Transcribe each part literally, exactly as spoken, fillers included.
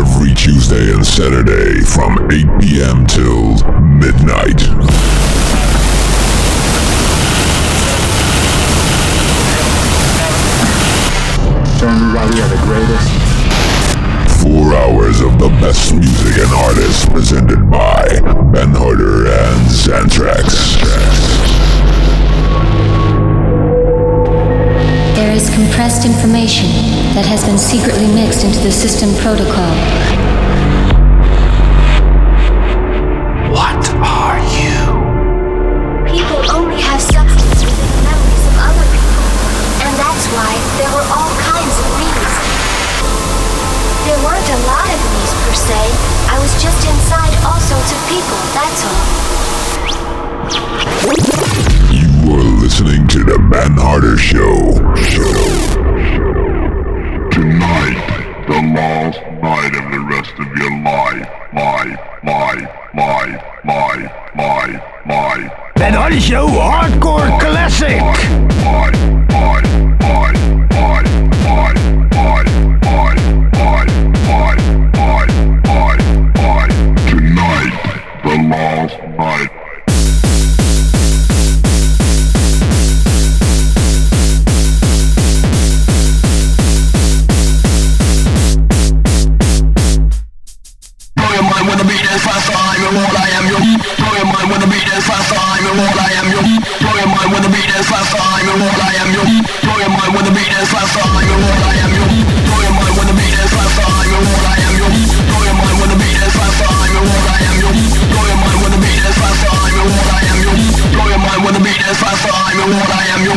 every Tuesday and Saturday from eight p.m. till midnight. Everybody are the greatest. Four hours of the best music and artists presented by Ben Harder and Xantrax. There is compressed information that has been secretly mixed into the system protocol. What are you? People only have substance within the memories of other people, and that's why there were all kinds of me's. There weren't a lot of me's per se. I was just inside all sorts of people, that's all. You are listening to the Ben Harder Show. Show. Tonight, the last night of the rest of your life. My, my, my, my, my, my. Ben Harder Show Hardcore Classic. My, my, my, my, my, my, my, my, my, my, my, my. Tonight, the last night. When the beat is fast, I'm in what I am, yo. Blow your mind when the beat is fast, I'm in what I am, yo. Blow your mind when the beat is fast, I'm in what I am, yo. Blow your mind when the beat is fast, I'm in what I am, yo. Blow your mind when the beat is fast, I'm in what I am, yo. Blow your mind when the beat is fast, I'm in what I am, yo. Blow your mind when the beat is fast, I'm in what I am, yo. Blow your mind when the beat is fast, I'm in what I am, yo.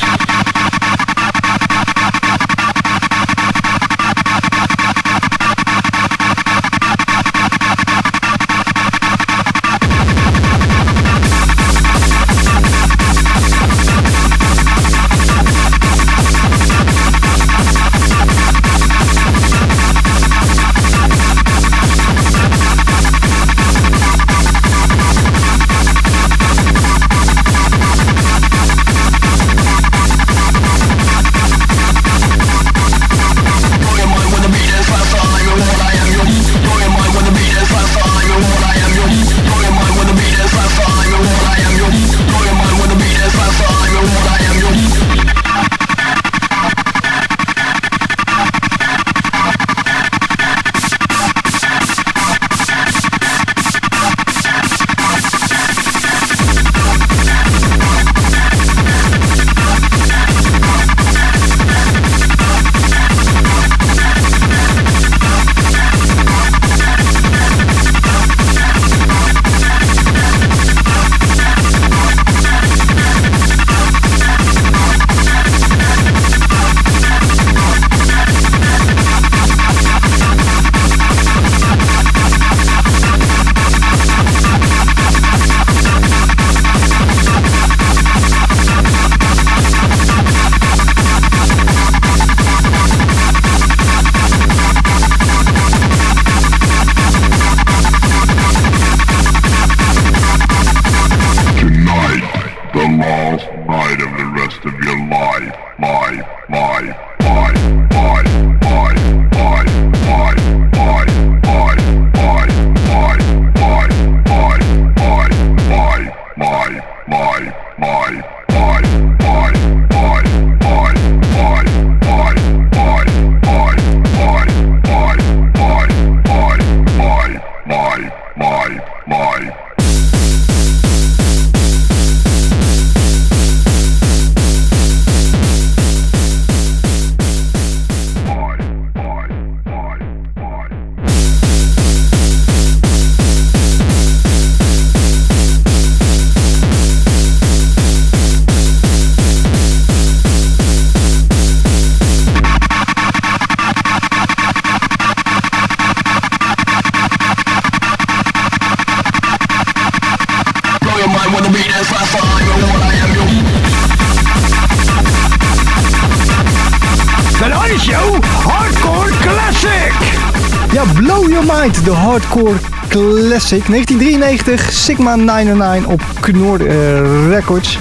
Ben Harder Show Hardcore Classic. Ja, Blow Your Mind, de Hardcore Classic. negentien drieënnegentig, Sigma negenhonderdnegenennegentig op Knor uh, Records.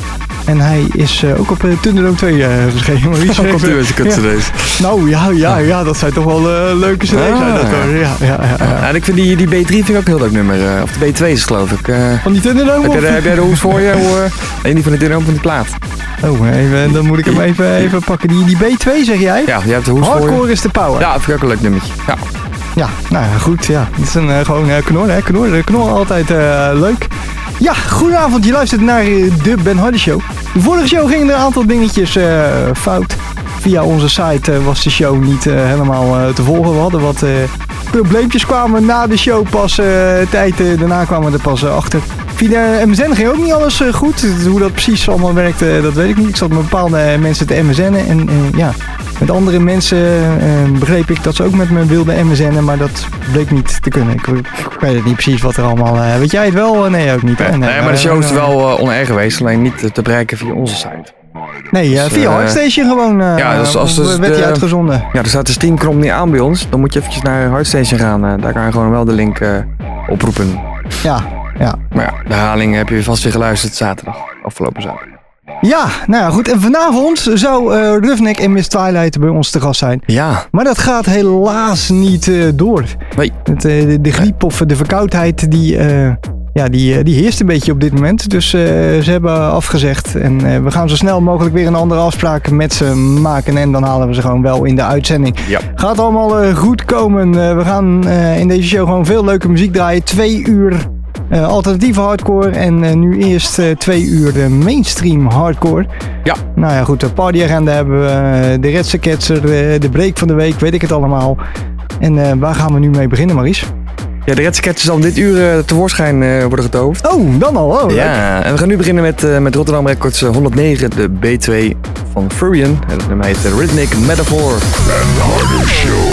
En hij is uh, ook op uh, Thunderdome twee uh, verschenen. Zo komt u met de kutcd's. Nou ja, ja, ja, dat zijn toch wel uh, leuke cd's. Ah, zijn dat, hoor. Ja, ja, ja, ja. ja, en ik vind die, die B drie vind ik ook een heel leuk nummer. Uh, of de B twee is geloof ik. Uh, van die Thunderdome? Heb, heb jij de hoes voor je? Hoe, uh, nee, niet van de Thunderdome, van die plaat. Oh, even, dan moet ik hem even, even pakken. Die, die B twee zeg jij? Ja, je hebt de hoes Hardcore voor je. Hardcore is de power. Ja, dat vind ik ook een leuk nummertje. Ja. Ja, nou ja, goed. Ja. Het is een, uh, gewoon uh, knor, hè. Knor, knor altijd uh, leuk. Ja, goedenavond. Je luistert naar uh, de Ben Hardy Show. De vorige show gingen er een aantal dingetjes uh, fout. Via onze site uh, was de show niet uh, helemaal uh, te volgen. We hadden wat uh, probleempjes, kwamen na de show pas uh, tijd. Uh, daarna kwamen we er pas uh, achter. Via de M S N ging ook niet alles uh, goed. Hoe dat precies allemaal werkte, uh, dat weet ik niet. Ik zat met bepaalde mensen te M S N'en en uh, ja... Met andere mensen uh, begreep ik dat ze ook met me wilden M S N'en, maar dat bleek niet te kunnen. Ik, ik weet het niet precies wat er allemaal... Uh, weet jij het wel? Nee, ook niet. Nee, nee, nee maar de show is wel uh, on-air geweest, alleen niet te bereiken via onze site. Nee, uh, dus, via uh, Hardstation gewoon uh, ja, dus als dus werd die uitgezonden. Ja, er staat de streamknop niet aan bij ons. Dan moet je eventjes naar Hardstation gaan. Uh, daar kan je gewoon wel de link uh, oproepen. Ja, ja. Maar ja, de herhaling heb je vast weer geluisterd zaterdag. Afgelopen zaterdag. Ja, nou ja, goed. En vanavond zou uh, Roughneck en Miss Twilight bij ons te gast zijn. Ja. Maar dat gaat helaas niet uh, door. Nee. Het, uh, de, de griep of de verkoudheid, die, uh, ja, die, die heerst een beetje op dit moment. Dus uh, ze hebben afgezegd. En uh, we gaan zo snel mogelijk weer een andere afspraak met ze maken. En dan halen we ze gewoon wel in de uitzending. Ja. Gaat allemaal uh, goed komen. Uh, we gaan uh, in deze show gewoon veel leuke muziek draaien. Twee uur... Uh, alternatieve hardcore en uh, nu eerst uh, twee uur de mainstream hardcore. Ja. Nou ja, goed, de partyagenda hebben we, uh, de Redse Ketser, uh, de break van de week, weet ik het allemaal. En uh, waar gaan we nu mee beginnen, Maurice? Ja, de Redse Ketser zal dit uur uh, tevoorschijn uh, worden getoverd. Oh, dan al. Oh, ja, leuk. En we gaan nu beginnen met, uh, met Rotterdam Records uh, honderdnegen, de B twee van Furion. En dat nummer heet uh, Rhythmic Metaphor. Ben Hardy Show.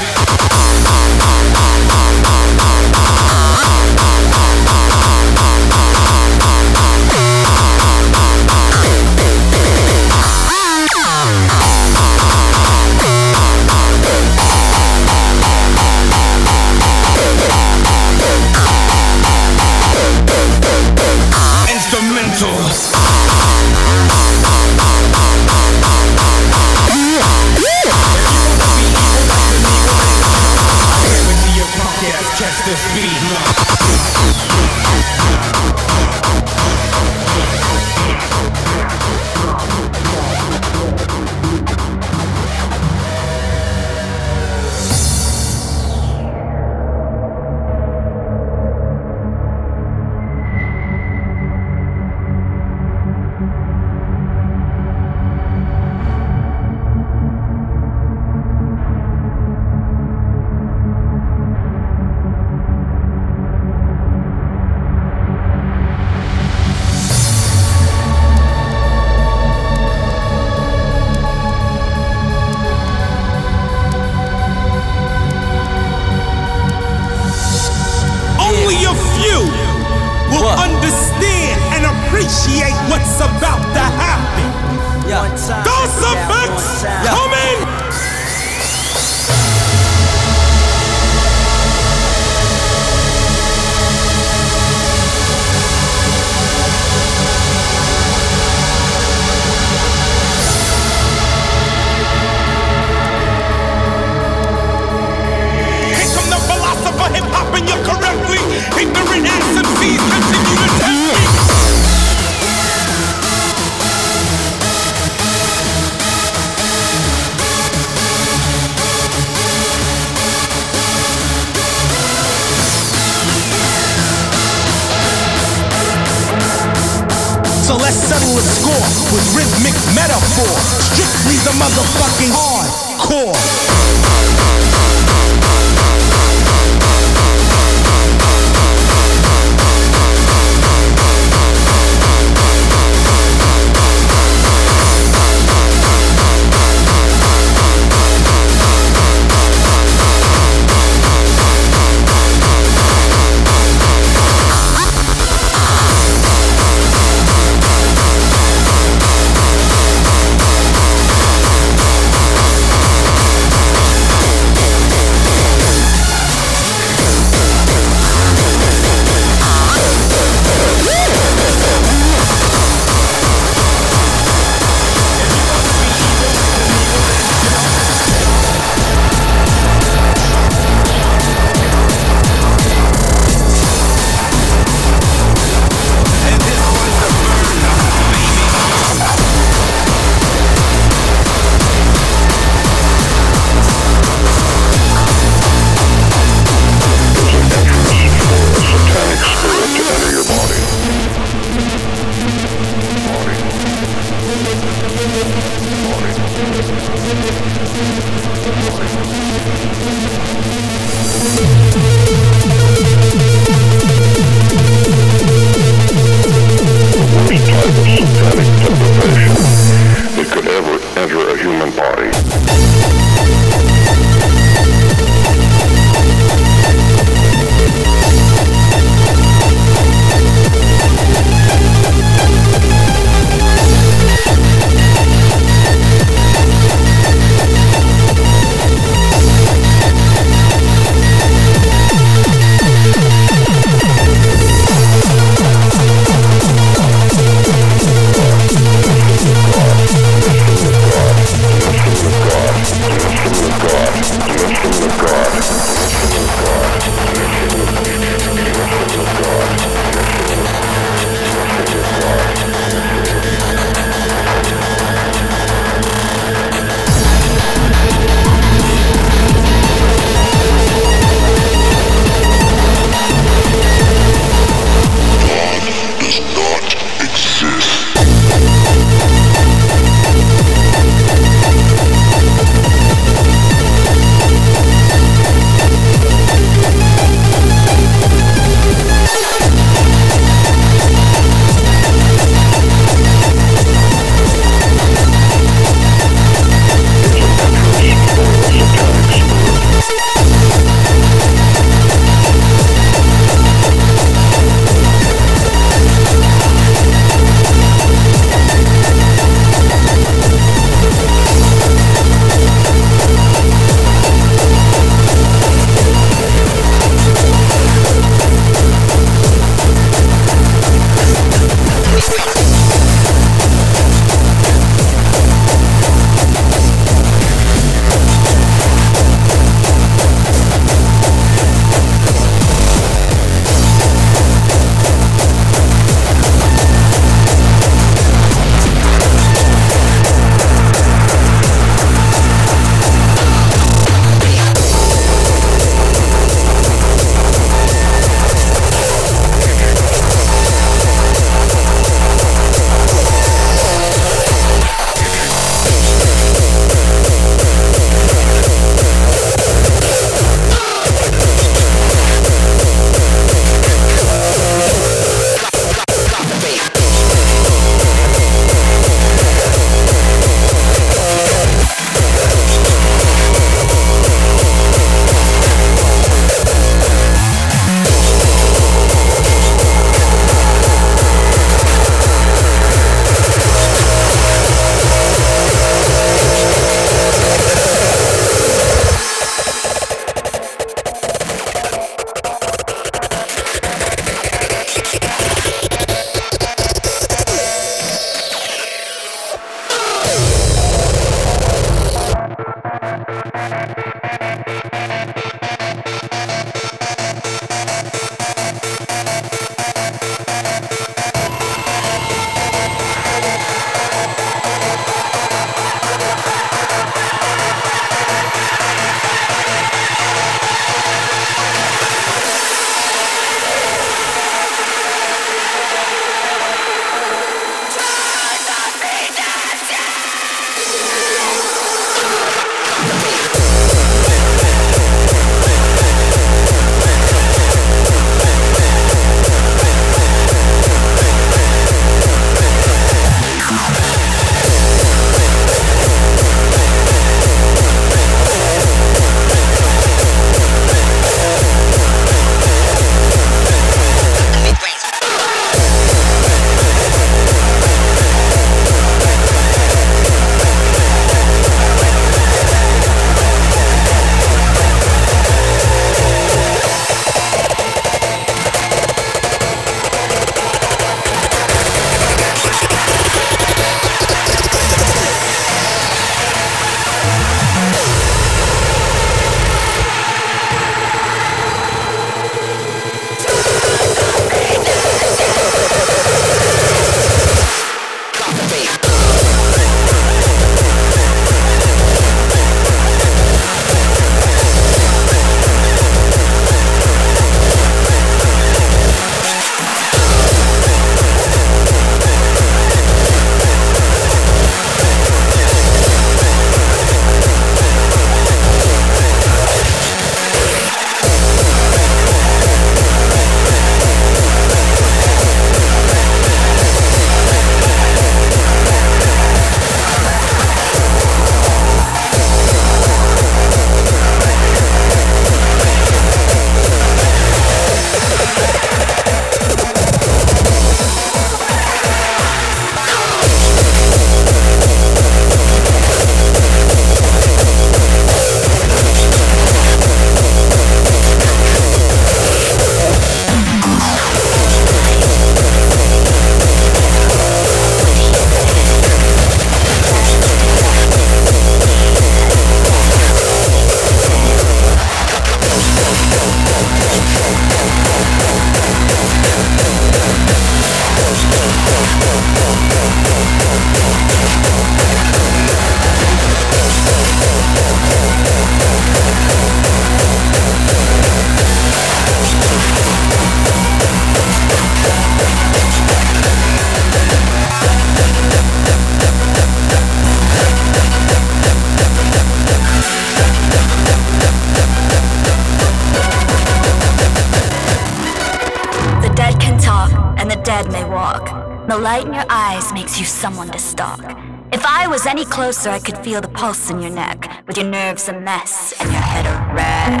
dead may walk. The light in your eyes makes you someone to stalk. If I was any closer, I could feel the pulse in your neck, with your nerves a mess and your head a wreck.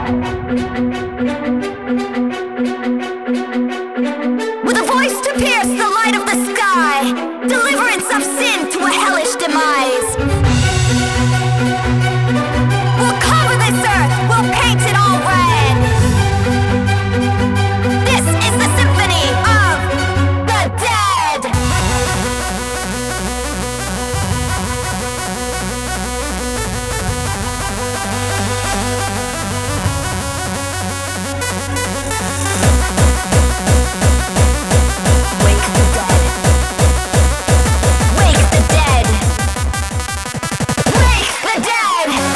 With a voice to pierce the light of the sky, deliverance of sin to a hellish demise. We'll cover this earth, we'll paint it all red. This is the symphony of the dead. Wake the dead. Wake the dead. Wake the dead.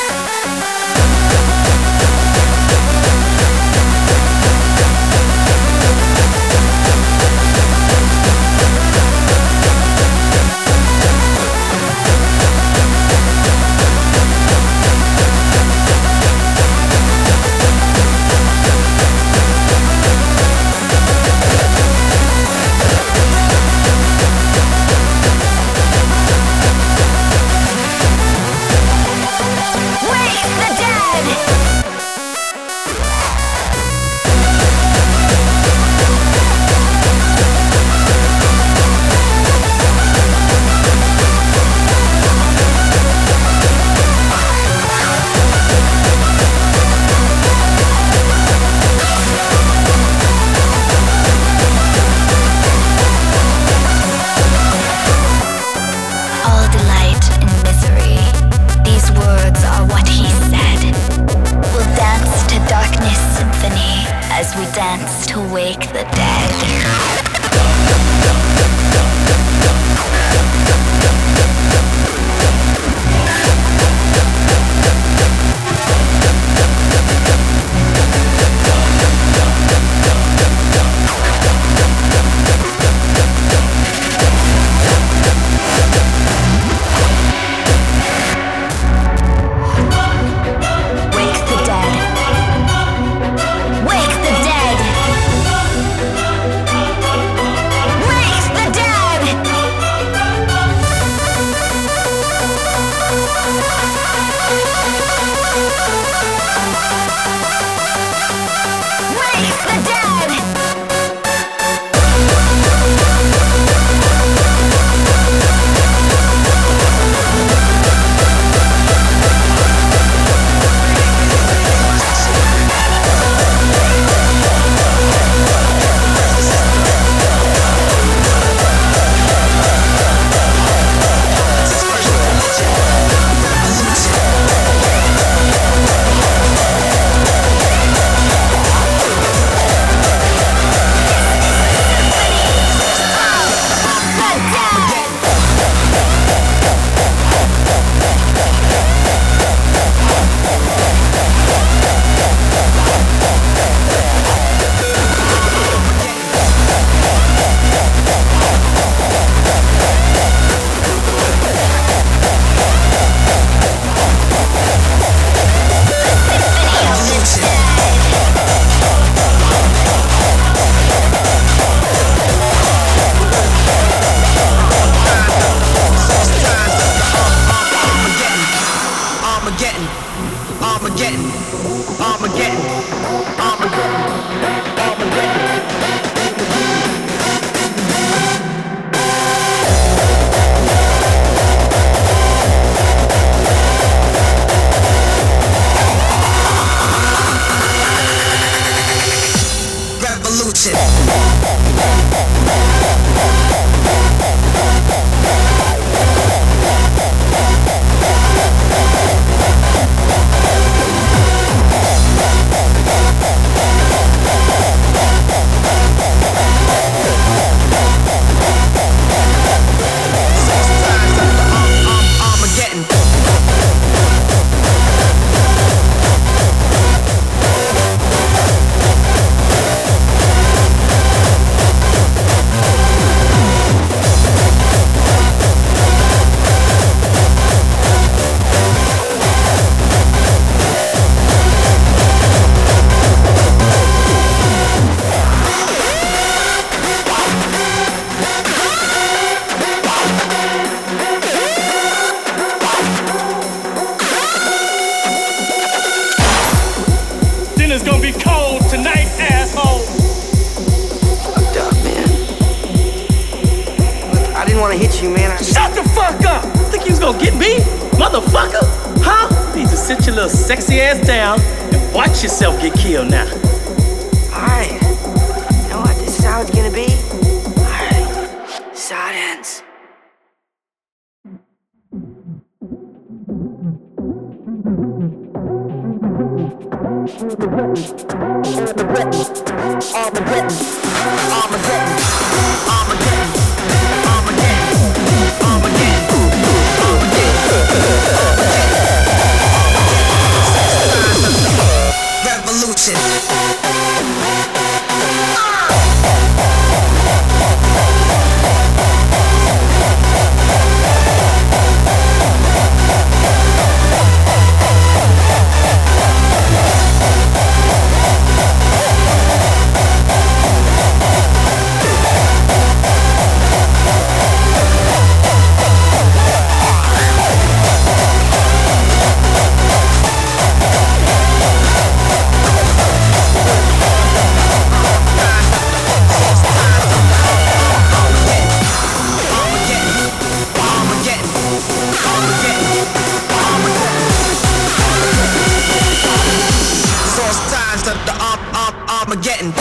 Wake the dead! All delight in misery. These words are what he said. We'll dance to darkness symphony as we dance to wake the dead. Wake the dead. Wake the dead. Wake the dead. Wake the dead. Armageddon, Armageddon, Armageddon, Armageddon, Armageddon. Revolution. get you, man. I... Shut the fuck up! Think you was gonna get me? Motherfucker? Huh? Need to sit your little sexy ass down and watch yourself get killed now. Alright. You know what? This is how it's gonna be. Alright. Silence. Revolution. Armageddon.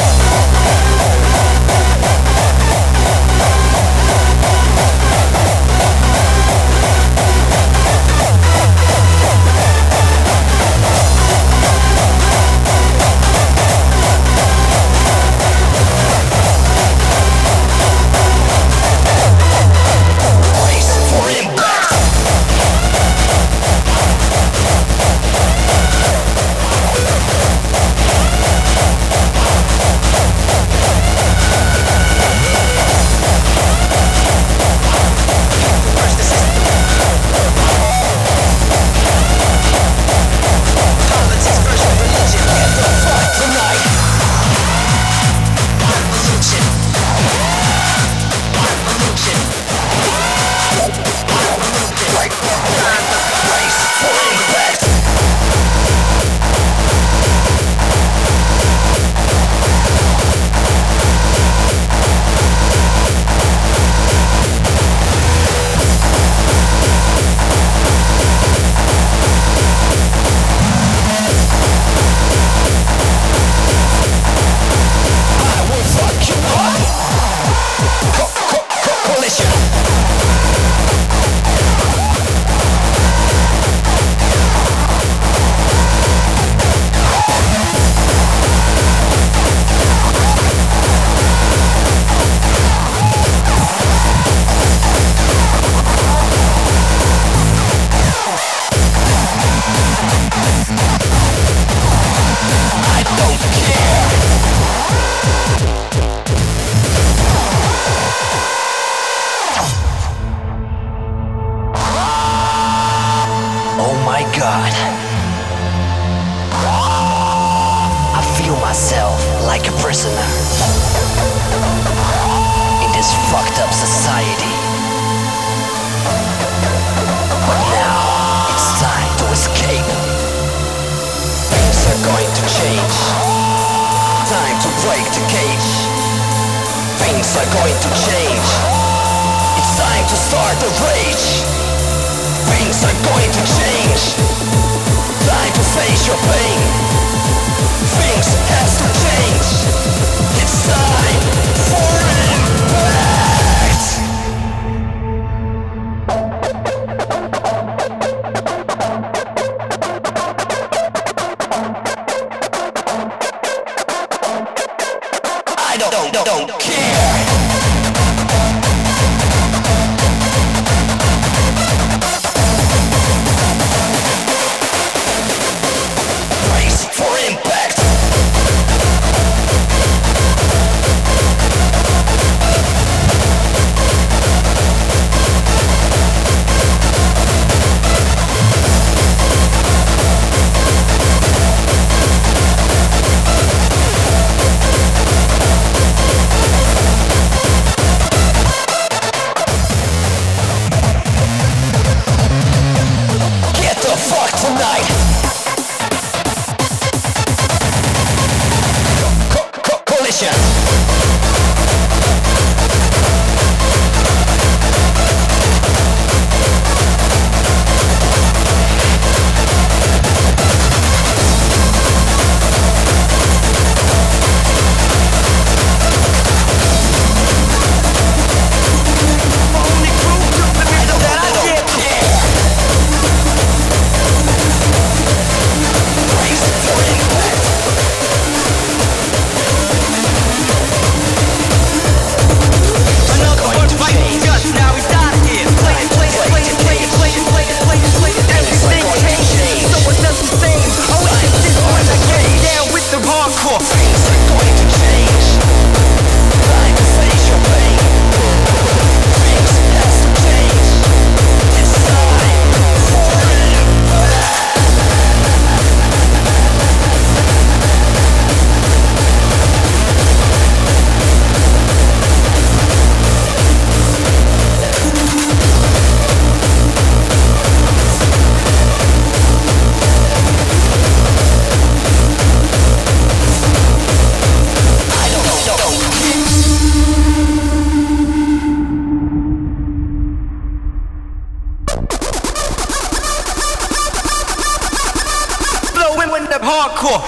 hardcore.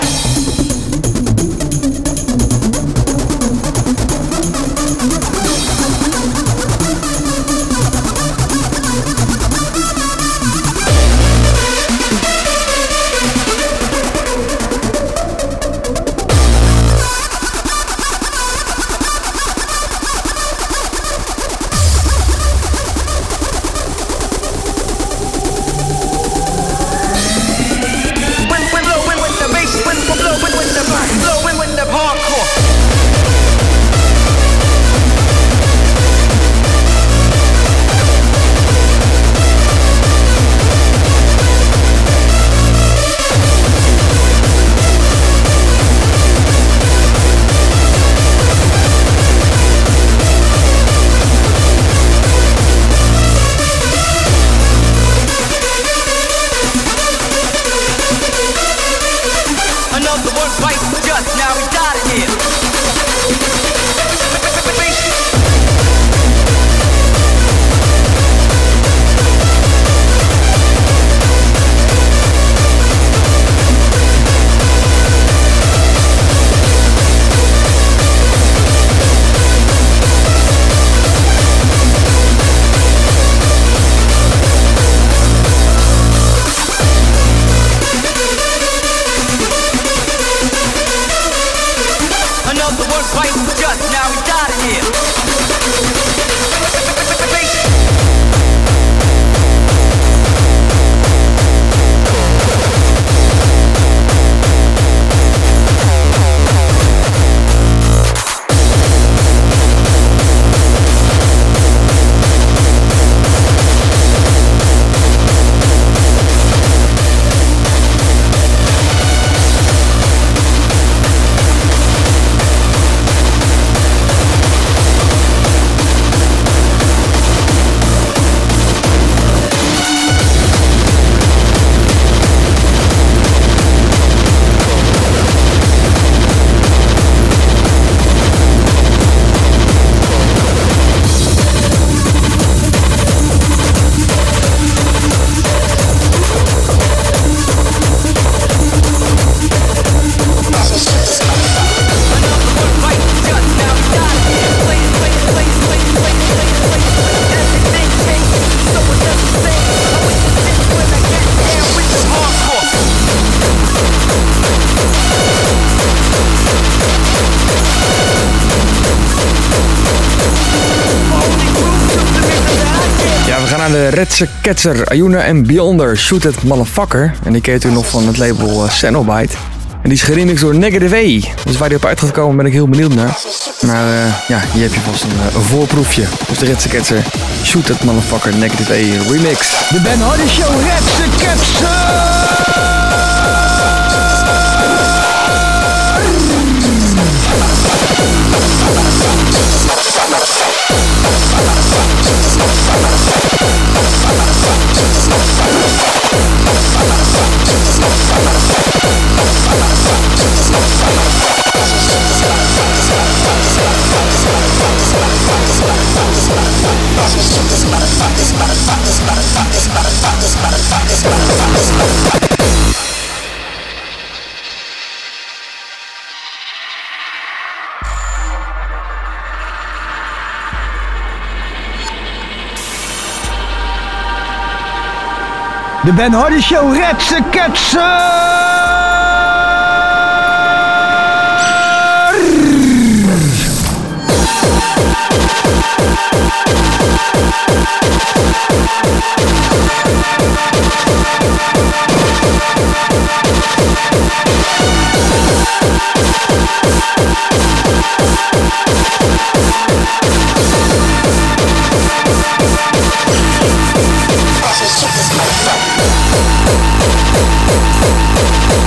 De Redse Ketzer, Ayuna en Beyonder, Shoot It Motherfucker. En die kent u nog van het label uh, Cenobite. En die is geremixed door Negative A. Dus waar die op uit gaat komen ben ik heel benieuwd naar. Maar uh, ja, hier heb je vast een, uh, een voorproefje. Dus de Redse Ketzer, Shoot It Motherfucker, Negative A remix. De Ben Hardy Show, Redse Ketzer! De Ben Hardy Show, Redse Ketzer! We'll be right back.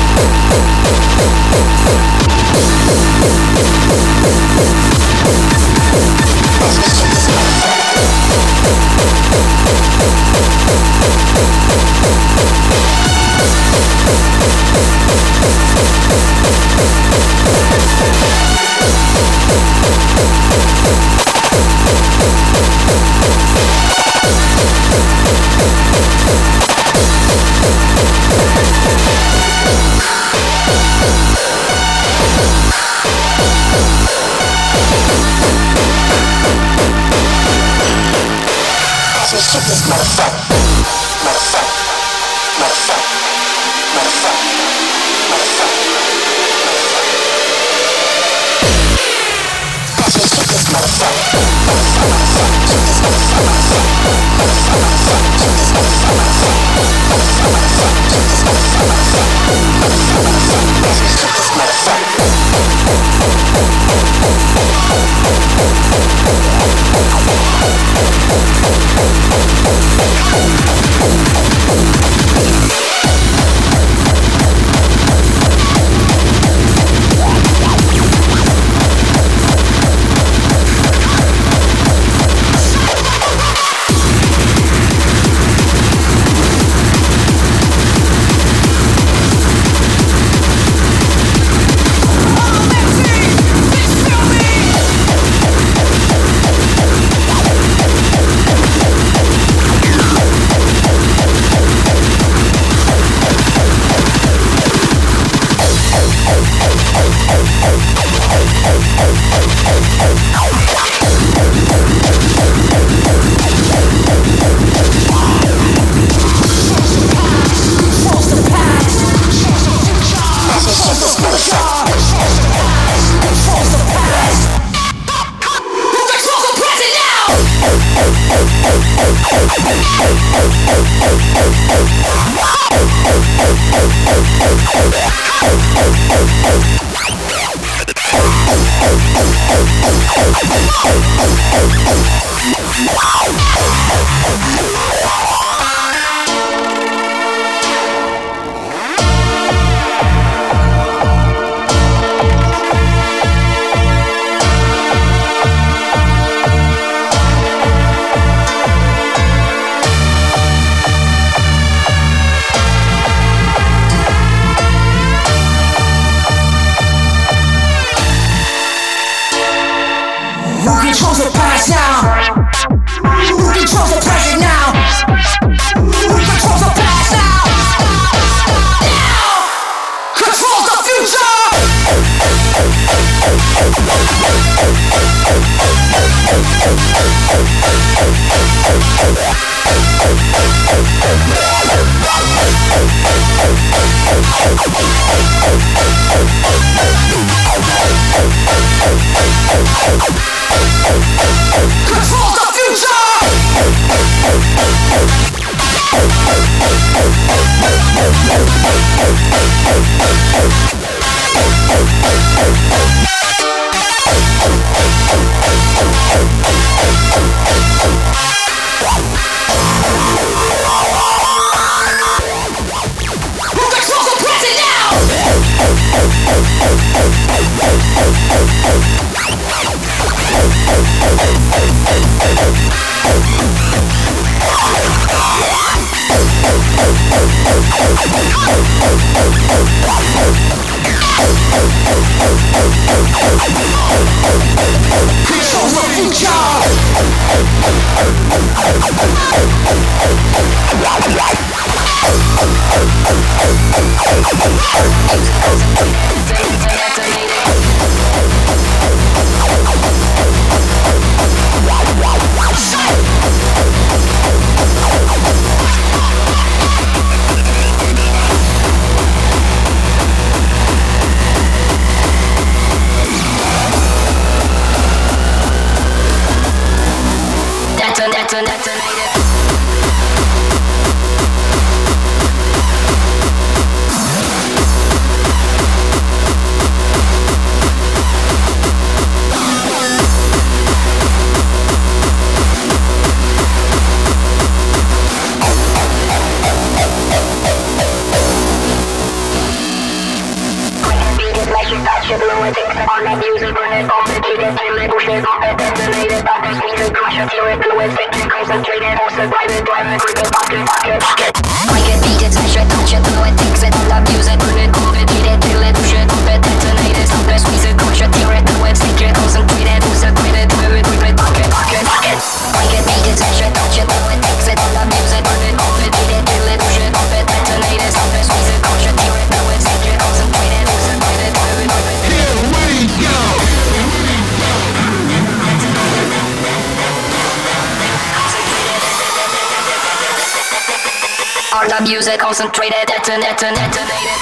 the music, concentrated, deton, deton, detonated.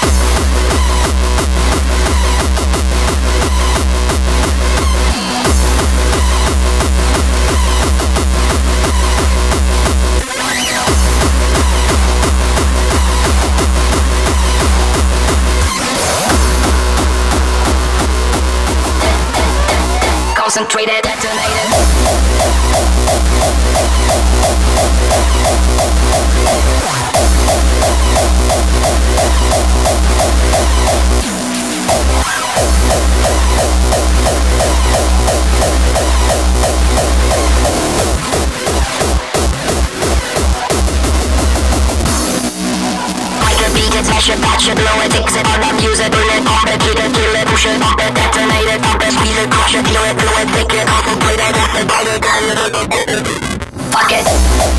Concentrated, detonated. Smash it, patch it, blow it, fix it, on the music, burn it, pop it, heat it, kill it, push it, pop it, detonate it, pop it, squeeze it, crush it, blow it, blow it, break it, concentrate it, get it, bite it, get it, fuck it.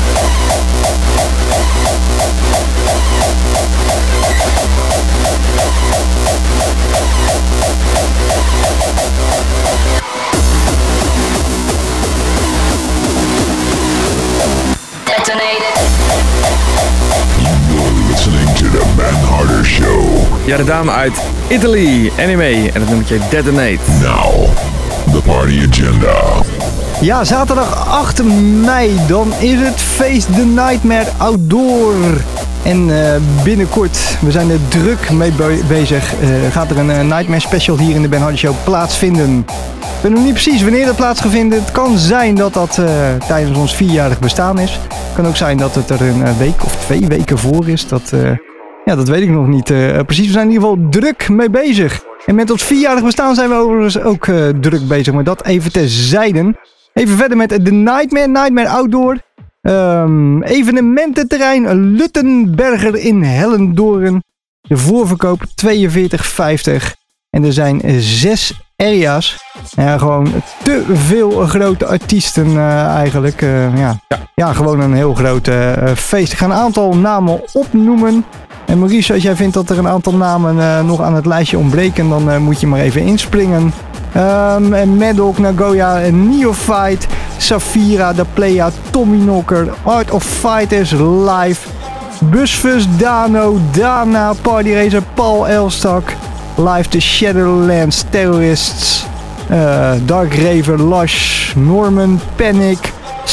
Detonated. Listening to the Ben Harder Show. Ja, de dame uit Italy, Anime, en dat noemt je Detonate. Now, the party agenda. Ja, zaterdag acht mei, dan is het feest The Nightmare Outdoor. En uh, binnenkort, we zijn er druk mee be- bezig, uh, gaat er een uh, Nightmare Special hier in de Ben Harder Show plaatsvinden. Ik weet nog niet precies wanneer dat plaats gaat vinden. Het kan zijn dat dat uh, tijdens ons vierjarig bestaan is. Het kan ook zijn dat het er een uh, week of twee weken voor is. Dat, uh, ja, dat weet ik nog niet uh, precies. We zijn in ieder geval druk mee bezig. En met ons vierjarig bestaan zijn we overigens ook uh, druk bezig. Maar dat even terzijde. Even verder met de Nightmare, Nightmare Outdoor. Um, evenemententerrein Luttenberger in Hellendoorn. De voorverkoop tweeënveertig vijftig. En er zijn zes area's. Ja, gewoon te veel grote artiesten uh, eigenlijk. Uh, ja. Ja. ja, gewoon een heel groot uh, feest. Ik ga een aantal namen opnoemen. En Maurice, als jij vindt dat er een aantal namen uh, nog aan het lijstje ontbreken, dan uh, moet je maar even inspringen. Um, Maddock, Nagoya, Neophyte, Safira, Da Playa, Tommy Knocker, Art of Fighters, Live, Busfus, Dano, Dana, Party Racer, Paul Elstak, Live The Shadowlands, Terrorists, uh, Dark Raver, Lush, Norman, Panic,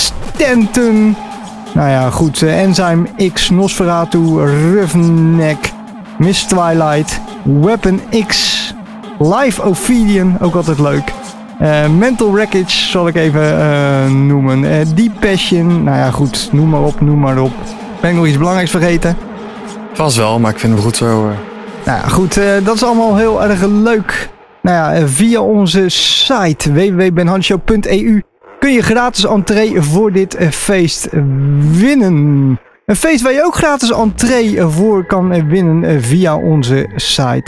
Stanton. Nou ja, goed. Uh, Enzyme X, Nosferatu, Roughneck, Miss Twilight, Weapon X, Live Ophidian, ook altijd leuk. Uh, Mental Wreckage zal ik even uh, noemen. Uh, Deep Passion, nou ja, goed. Noem maar op, noem maar op. Ben ik nog iets belangrijks vergeten? Vast wel, maar ik vind het goed zo. Uh... Nou ja, goed. Uh, dat is allemaal heel erg leuk. Nou ja, uh, via onze site w w w punt ben harder show punt e u kun je gratis entree voor dit uh, feest winnen. Een feest waar je ook gratis entree voor kan uh, winnen uh, via onze site.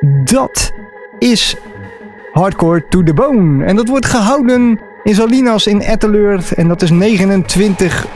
Dat is Hardcore to the Bone. En dat wordt gehouden in Salinas in Etteleur. En dat is negenentwintig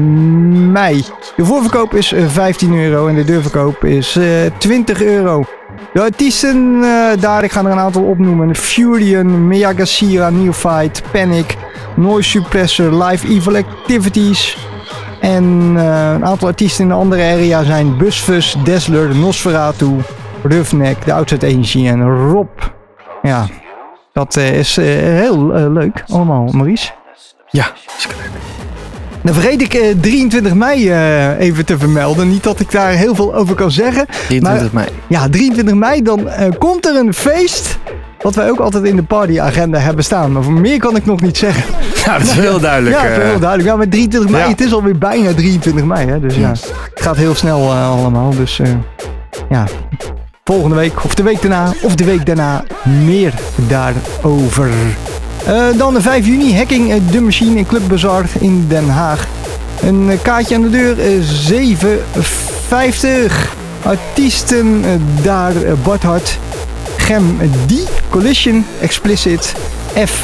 mei. De voorverkoop is uh, vijftien euro en de deurverkoop is uh, twintig euro. De artiesten uh, daar, ik ga er een aantal opnoemen. Furion, Miyagashira, Neophyte, Panic, Noise Suppressor, Live Evil Activities. En uh, een aantal artiesten in de andere area zijn Busfus, Dazzler, Nosferatu, Roughneck, The Outside Energy en Rob. Ja, dat uh, is uh, heel uh, leuk allemaal, Maurice. Ja, hartstikke leuk. Dan vergeet ik uh, drieëntwintig mei uh, even te vermelden. Niet dat ik daar heel veel over kan zeggen. drieëntwintig mei. Ja, drieëntwintig mei. Dan uh, komt er een feest. Wat wij ook altijd in de partyagenda hebben staan. Maar voor meer kan ik nog niet zeggen. Ja, dat is heel duidelijk. Ja, dat is heel duidelijk. Ja, met drieëntwintig mei. Ja. Het is alweer bijna drieëntwintig mei. Hè? Dus ja, het gaat heel snel uh, allemaal. Dus uh, ja, volgende week of de week daarna of de week daarna meer daarover. Uh, dan de vijf juni, Hacking uh, The Machine in Club Bazaar in Den Haag. Een uh, kaartje aan de deur, uh, zeven vijftig. Artiesten uh, daar, uh, Bart Hart, Gem D, Collision, Explicit, F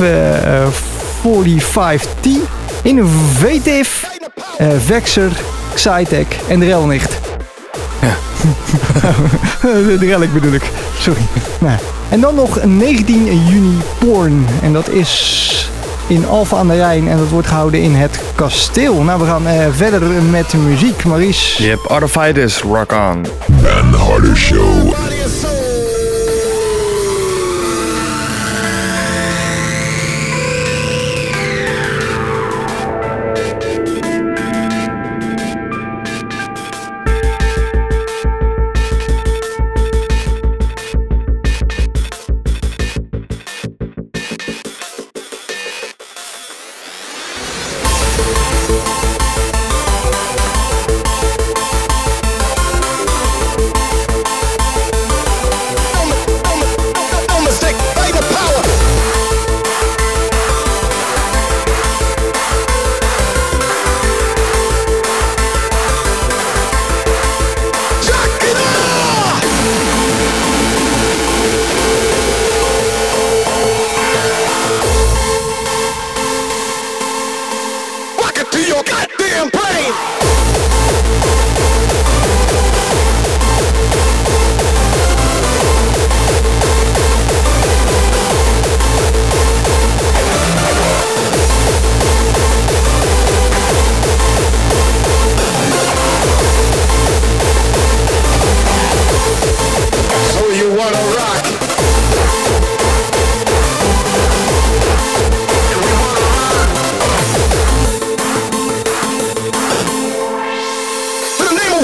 vijfenveertig T, Innovative, uh, Vexer, Xytec en de Relnicht. Ja. De Relic bedoel ik, sorry. Nou. En dan nog negentien juni Porn. En dat is in Alphen aan de Rijn. En dat wordt gehouden in het kasteel. Nou, we gaan uh, verder met de muziek. Maurice. Je hebt Artifitis, Rock On. Ben Harder Show. To the name of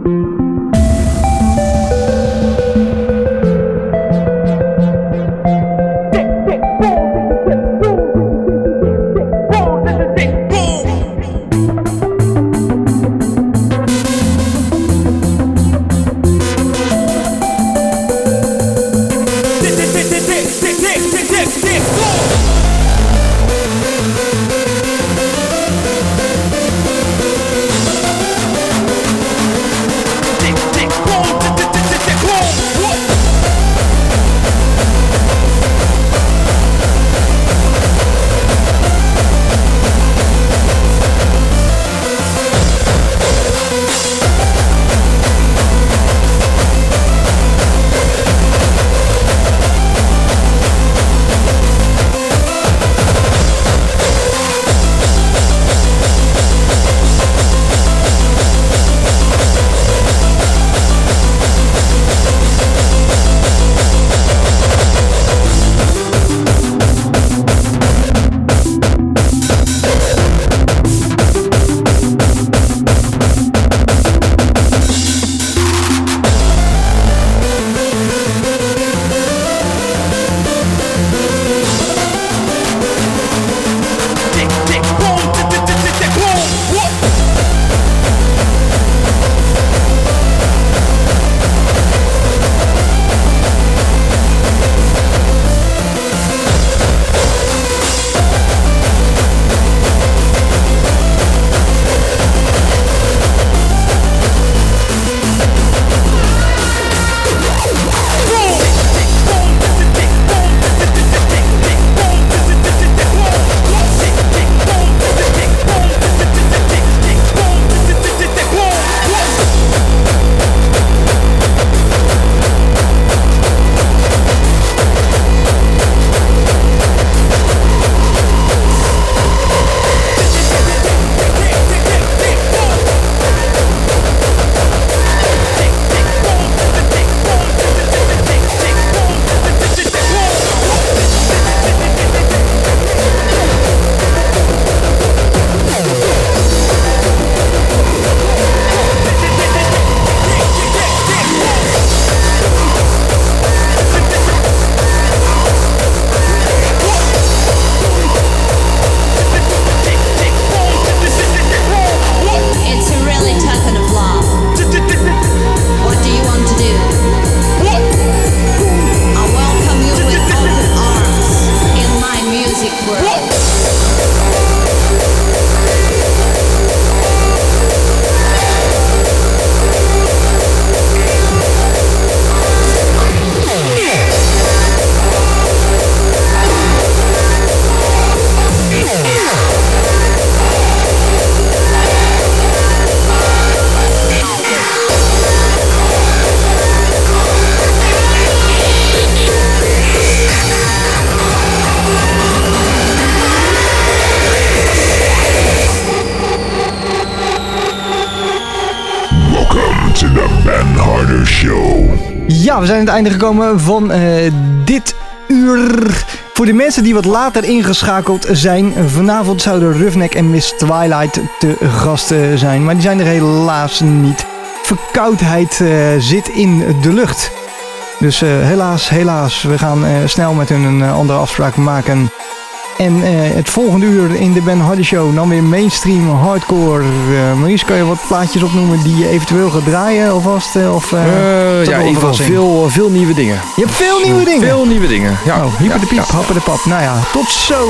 Ja, we zijn aan het einde gekomen van uh, dit uur. Voor de mensen die wat later ingeschakeld zijn, vanavond zouden Roughneck en Miss Twilight te gast zijn. Maar die zijn er helaas niet. Verkoudheid uh, zit in de lucht. Dus uh, helaas, helaas. We gaan uh, snel met hun een uh, andere afspraak maken. En uh, het volgende uur in de Ben Hardy Show dan weer mainstream hardcore. Uh, Maurice, kan je wat plaatjes opnoemen die je eventueel gaat draaien alvast? Uh, of, uh, uh, ja, in ieder geval veel, veel nieuwe dingen. Je hebt veel nieuwe dingen? Veel nieuwe dingen, ja. Oh, hyper ja, de piep, ja. happen de pap. Nou ja, tot zo!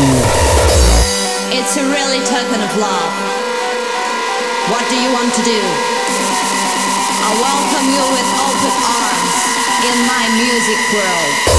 It's a really token of love. What do you want to do? I welcome you with open arms in my music world.